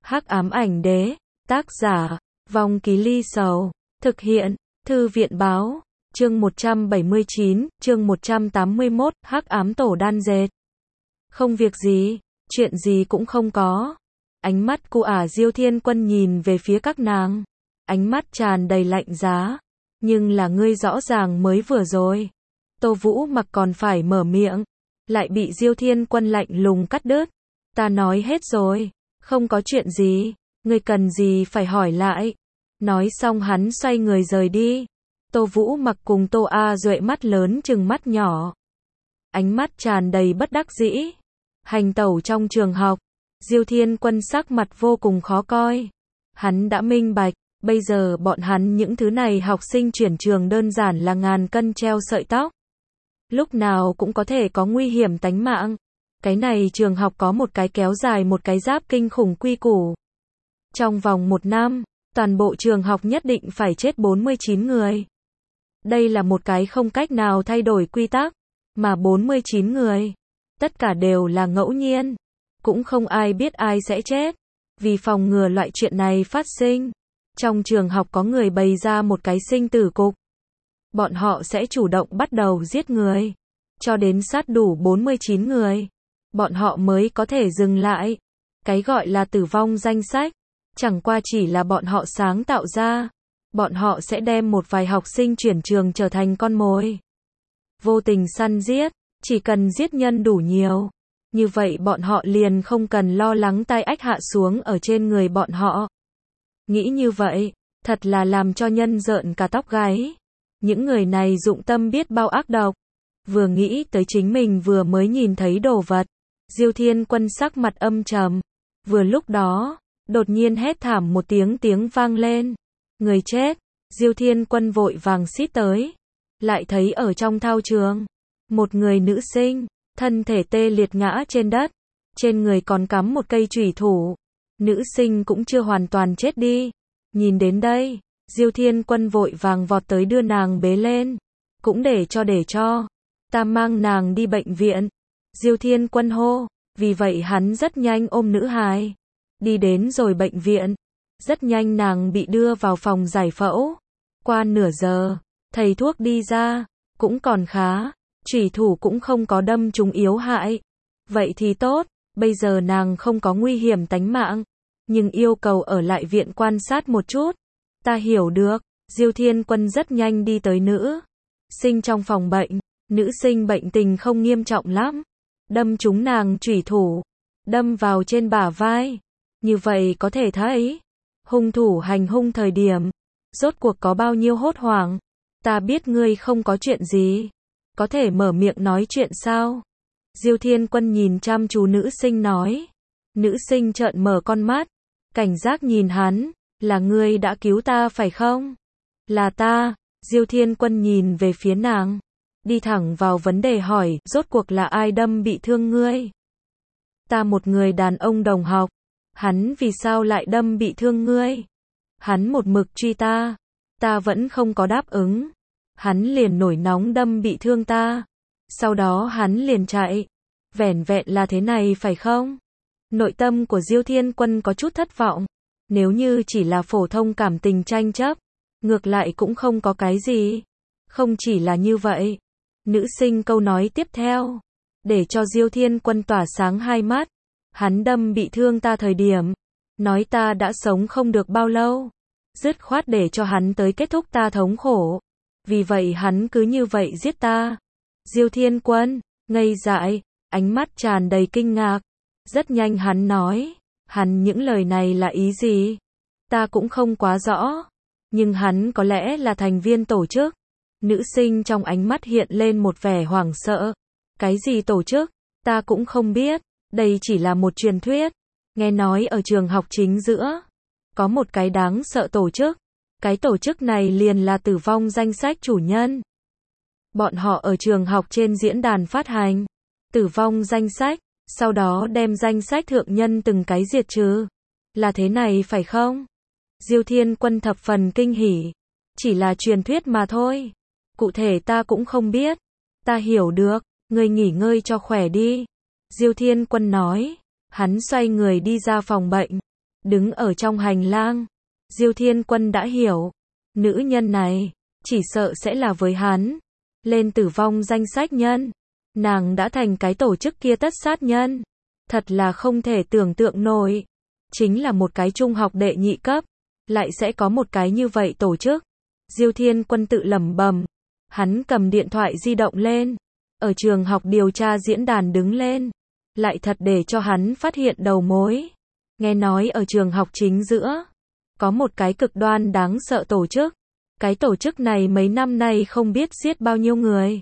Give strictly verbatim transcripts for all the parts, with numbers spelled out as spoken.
Hắc ám ảnh đế, tác giả, Vong Ký Ly Sầu, thực hiện, Thư viện báo, chương một trăm bảy mươi chín, chương một trăm tám mươi mốt, Hắc ám tổ đan dệt. Không việc gì, chuyện gì cũng không có. Ánh mắt cu ả Diêu Thiên Quân nhìn về phía các nàng, ánh mắt tràn đầy lạnh giá. Nhưng là ngươi rõ ràng mới vừa rồi. Tô Vũ Mặc còn phải mở miệng, lại bị Diêu Thiên Quân lạnh lùng cắt đứt. Ta nói hết rồi, không có chuyện gì, ngươi cần gì phải hỏi lại. Nói xong hắn xoay người rời đi. Tô Vũ Mặc cùng Tô A Duệ mắt lớn chừng mắt nhỏ, ánh mắt tràn đầy bất đắc dĩ. Hành tẩu trong trường học, Diêu Thiên Quân sắc mặt vô cùng khó coi. Hắn đã minh bạch, bây giờ bọn hắn những thứ này học sinh chuyển trường đơn giản là ngàn cân treo sợi tóc. Lúc nào cũng có thể có nguy hiểm tánh mạng. Cái này trường học có một cái kéo dài một cái giáp kinh khủng quy củ. Trong vòng một năm, toàn bộ trường học nhất định phải chết bốn mươi chín người. Đây là một cái không cách nào thay đổi quy tắc, mà bốn mươi chín người, tất cả đều là ngẫu nhiên, cũng không ai biết ai sẽ chết. Vì phòng ngừa loại chuyện này phát sinh, trong trường học có người bày ra một cái sinh tử cục. Bọn họ sẽ chủ động bắt đầu giết người, cho đến sát đủ bốn mươi chín người, bọn họ mới có thể dừng lại. Cái gọi là tử vong danh sách, chẳng qua chỉ là bọn họ sáng tạo ra. Bọn họ sẽ đem một vài học sinh chuyển trường trở thành con mồi, vô tình săn giết, chỉ cần giết nhân đủ nhiều, như vậy bọn họ liền không cần lo lắng tai ách hạ xuống ở trên người bọn họ. Nghĩ như vậy, thật là làm cho nhân rợn cả tóc gáy. Những người này dụng tâm biết bao ác độc. Vừa nghĩ tới chính mình vừa mới nhìn thấy đồ vật, Diêu Thiên Quân sắc mặt âm trầm. Vừa lúc đó, đột nhiên hét thảm một tiếng tiếng vang lên. Người chết. Diêu Thiên Quân vội vàng xít tới, lại thấy ở trong thao trường, một người nữ sinh, thân thể tê liệt ngã trên đất, trên người còn cắm một cây chủy thủ. Nữ sinh cũng chưa hoàn toàn chết đi. Nhìn đến đây, Diêu Thiên Quân vội vàng vọt tới đưa nàng bế lên, cũng để cho để cho ta mang nàng đi bệnh viện. Diêu Thiên Quân hô. Vì vậy hắn rất nhanh ôm nữ hài, đi đến rồi bệnh viện. Rất nhanh nàng bị đưa vào phòng giải phẫu. Qua nửa giờ, thầy thuốc đi ra, cũng còn khá, chủy thủ cũng không có đâm trúng yếu hại. Vậy thì tốt, bây giờ nàng không có nguy hiểm tánh mạng, nhưng yêu cầu ở lại viện quan sát một chút. Ta hiểu được. Diêu Thiên Quân rất nhanh đi tới nữ sinh trong phòng bệnh. Nữ sinh bệnh tình không nghiêm trọng lắm, đâm trúng nàng chủy thủ, đâm vào trên bả vai. Như vậy có thể thấy, hung thủ hành hung thời điểm, rốt cuộc có bao nhiêu hốt hoảng. Ta biết ngươi không có chuyện gì, có thể mở miệng nói chuyện sao? Diêu Thiên Quân nhìn chăm chú nữ sinh nói. Nữ sinh trợn mở con mắt, cảnh giác nhìn hắn. Là ngươi đã cứu ta phải không? Là ta. Diêu Thiên Quân nhìn về phía nàng, đi thẳng vào vấn đề hỏi, rốt cuộc là ai đâm bị thương ngươi? Ta một người đàn ông đồng học. Hắn vì sao lại đâm bị thương ngươi? Hắn một mực truy ta, ta vẫn không có đáp ứng, hắn liền nổi nóng đâm bị thương ta, sau đó hắn liền chạy. Vẻn vẹn là thế này phải không? Nội tâm của Diêu Thiên Quân có chút thất vọng. Nếu như chỉ là phổ thông cảm tình tranh chấp, ngược lại cũng không có cái gì. Không chỉ là như vậy, nữ sinh câu nói tiếp theo, để cho Diêu Thiên Quân tỏa sáng hai mắt. Hắn đâm bị thương ta thời điểm, nói ta đã sống không được bao lâu, dứt khoát để cho hắn tới kết thúc ta thống khổ. Vì vậy hắn cứ như vậy giết ta. Diêu Thiên Quân ngây dại, ánh mắt tràn đầy kinh ngạc. Rất nhanh hắn nói, hắn những lời này là ý gì? Ta cũng không quá rõ, nhưng hắn có lẽ là thành viên tổ chức. Nữ sinh trong ánh mắt hiện lên một vẻ hoảng sợ. Cái gì tổ chức? Ta cũng không biết. Đây chỉ là một truyền thuyết. Nghe nói ở trường học chính giữa, có một cái đáng sợ tổ chức. Cái tổ chức này liền là tử vong danh sách chủ nhân. Bọn họ ở trường học trên diễn đàn phát hành tử vong danh sách, sau đó đem danh sách thượng nhân từng cái diệt trừ. Là thế này phải không? Diêu Thiên Quân thập phần kinh hỉ. Chỉ là truyền thuyết mà thôi. Cụ thể ta cũng không biết. Ta hiểu được, ngươi nghỉ ngơi cho khỏe đi. Diêu Thiên Quân nói. Hắn xoay người đi ra phòng bệnh, đứng ở trong hành lang. Diêu Thiên Quân đã hiểu, nữ nhân này, chỉ sợ sẽ là với hắn, lên tử vong danh sách nhân. Nàng đã thành cái tổ chức kia tất sát nhân. Thật là không thể tưởng tượng nổi. Chính là một cái trung học đệ nhị cấp, lại sẽ có một cái như vậy tổ chức. Diêu Thiên Quân tự lẩm bẩm. Hắn cầm điện thoại di động lên, ở trường học điều tra diễn đàn đứng lên, lại thật để cho hắn phát hiện đầu mối. Nghe nói ở trường học chính giữa, có một cái cực đoan đáng sợ tổ chức. Cái tổ chức này mấy năm nay không biết giết bao nhiêu người.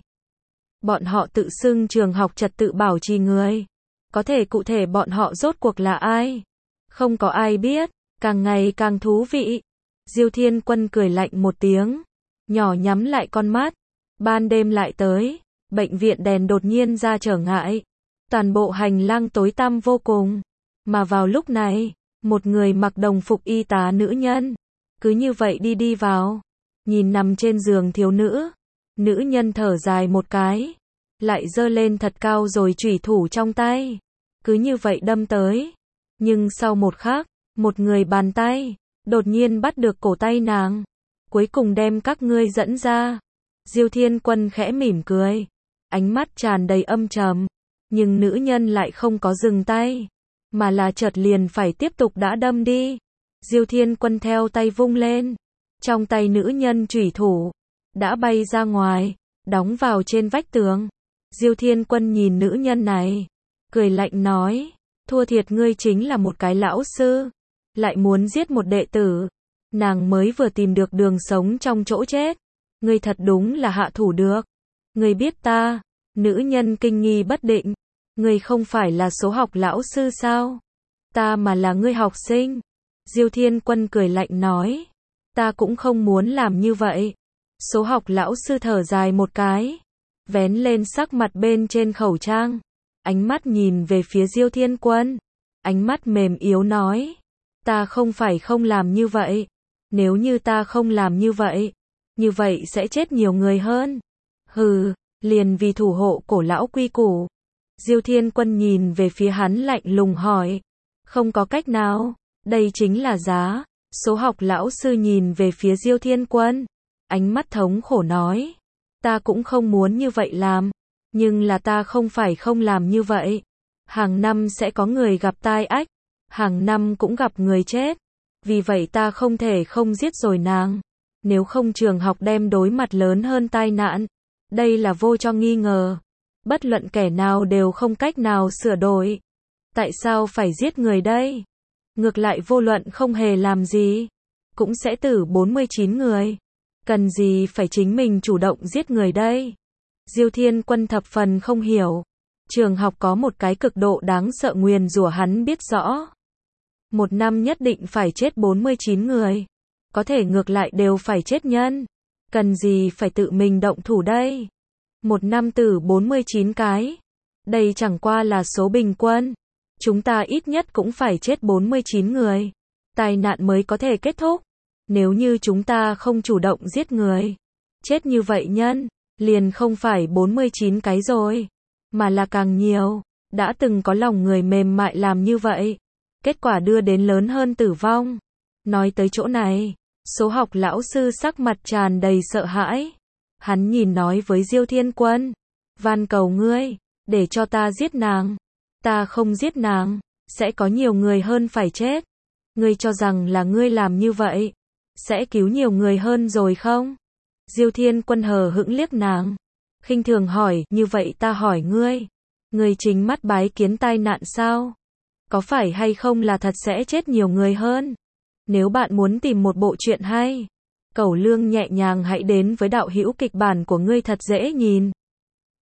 Bọn họ tự xưng trường học trật tự bảo trì người. Có thể cụ thể bọn họ rốt cuộc là ai? Không có ai biết, càng ngày càng thú vị. Diêu Thiên Quân cười lạnh một tiếng, nhỏ nhắm lại con mắt. Ban đêm lại tới, bệnh viện đèn đột nhiên ra trở ngại. Toàn bộ hành lang tối tăm vô cùng. Mà vào lúc này, một người mặc đồng phục y tá nữ nhân, cứ như vậy đi đi vào, nhìn nằm trên giường thiếu nữ. Nữ nhân thở dài một cái, lại giơ lên thật cao rồi chủy thủ trong tay, cứ như vậy đâm tới. Nhưng sau một khắc, một người bàn tay đột nhiên bắt được cổ tay nàng, cuối cùng đem các ngươi dẫn ra. Diêu Thiên Quân khẽ mỉm cười, ánh mắt tràn đầy âm trầm, nhưng nữ nhân lại không có dừng tay, mà là chợt liền phải tiếp tục đã đâm đi. Diêu Thiên Quân theo tay vung lên, trong tay nữ nhân chủy thủ đã bay ra ngoài, đóng vào trên vách tường. Diêu Thiên Quân nhìn nữ nhân này, cười lạnh nói, thua thiệt ngươi chính là một cái lão sư, lại muốn giết một đệ tử. Nàng mới vừa tìm được đường sống trong chỗ chết, ngươi thật đúng là hạ thủ được. Ngươi biết ta? Nữ nhân kinh nghi bất định, ngươi không phải là số học lão sư sao? Ta mà là ngươi học sinh. Diêu Thiên Quân cười lạnh nói, ta cũng không muốn làm như vậy. Số học lão sư thở dài một cái, vén lên sắc mặt bên trên khẩu trang, ánh mắt nhìn về phía Diêu Thiên Quân, ánh mắt mềm yếu nói, ta không phải không làm như vậy, nếu như ta không làm như vậy, như vậy sẽ chết nhiều người hơn. Hừ, liền vì thủ hộ cổ lão quy củ. Diêu Thiên Quân nhìn về phía hắn lạnh lùng hỏi, không có cách nào, đây chính là giá. Số học lão sư nhìn về phía Diêu Thiên Quân, ánh mắt thống khổ nói, ta cũng không muốn như vậy làm, nhưng là ta không phải không làm như vậy. Hàng năm sẽ có người gặp tai ách, hàng năm cũng gặp người chết, vì vậy ta không thể không giết rồi nàng. Nếu không trường học đem đối mặt lớn hơn tai nạn, đây là vô cho nghi ngờ. Bất luận kẻ nào đều không cách nào sửa đổi. Tại sao phải giết người đây? Ngược lại vô luận không hề làm gì, cũng sẽ tử bốn mươi chín người. Cần gì phải chính mình chủ động giết người đây? Diêu Thiên Quân thập phần không hiểu. Trường học có một cái cực độ đáng sợ nguyền rủa hắn biết rõ. Một năm nhất định phải chết bốn mươi chín người. Có thể ngược lại đều phải chết nhân. Cần gì phải tự mình động thủ đây? Một năm tử bốn mươi chín cái. Đây chẳng qua là số bình quân. Chúng ta ít nhất cũng phải chết bốn mươi chín người. Tai nạn mới có thể kết thúc. Nếu như chúng ta không chủ động giết người, chết như vậy nhân, liền không phải bốn mươi chín cái rồi, mà là càng nhiều. Đã từng có lòng người mềm mại làm như vậy, kết quả đưa đến lớn hơn tử vong. Nói tới chỗ này, số học lão sư sắc mặt tràn đầy sợ hãi. Hắn nhìn nói với Diêu Thiên Quân, van cầu ngươi, để cho ta giết nàng. Ta không giết nàng, sẽ có nhiều người hơn phải chết. Ngươi cho rằng là ngươi làm như vậy, sẽ cứu nhiều người hơn rồi không? Diêu Thiên Quân hờ hững liếc nàng, khinh thường hỏi, như vậy ta hỏi ngươi, ngươi chính mắt bái kiến tai nạn sao? Có phải hay không là thật sẽ chết nhiều người hơn? Nếu bạn muốn tìm một bộ truyện hay, Cẩu Lương nhẹ nhàng hãy đến với đạo hữu kịch bản của ngươi thật dễ nhìn.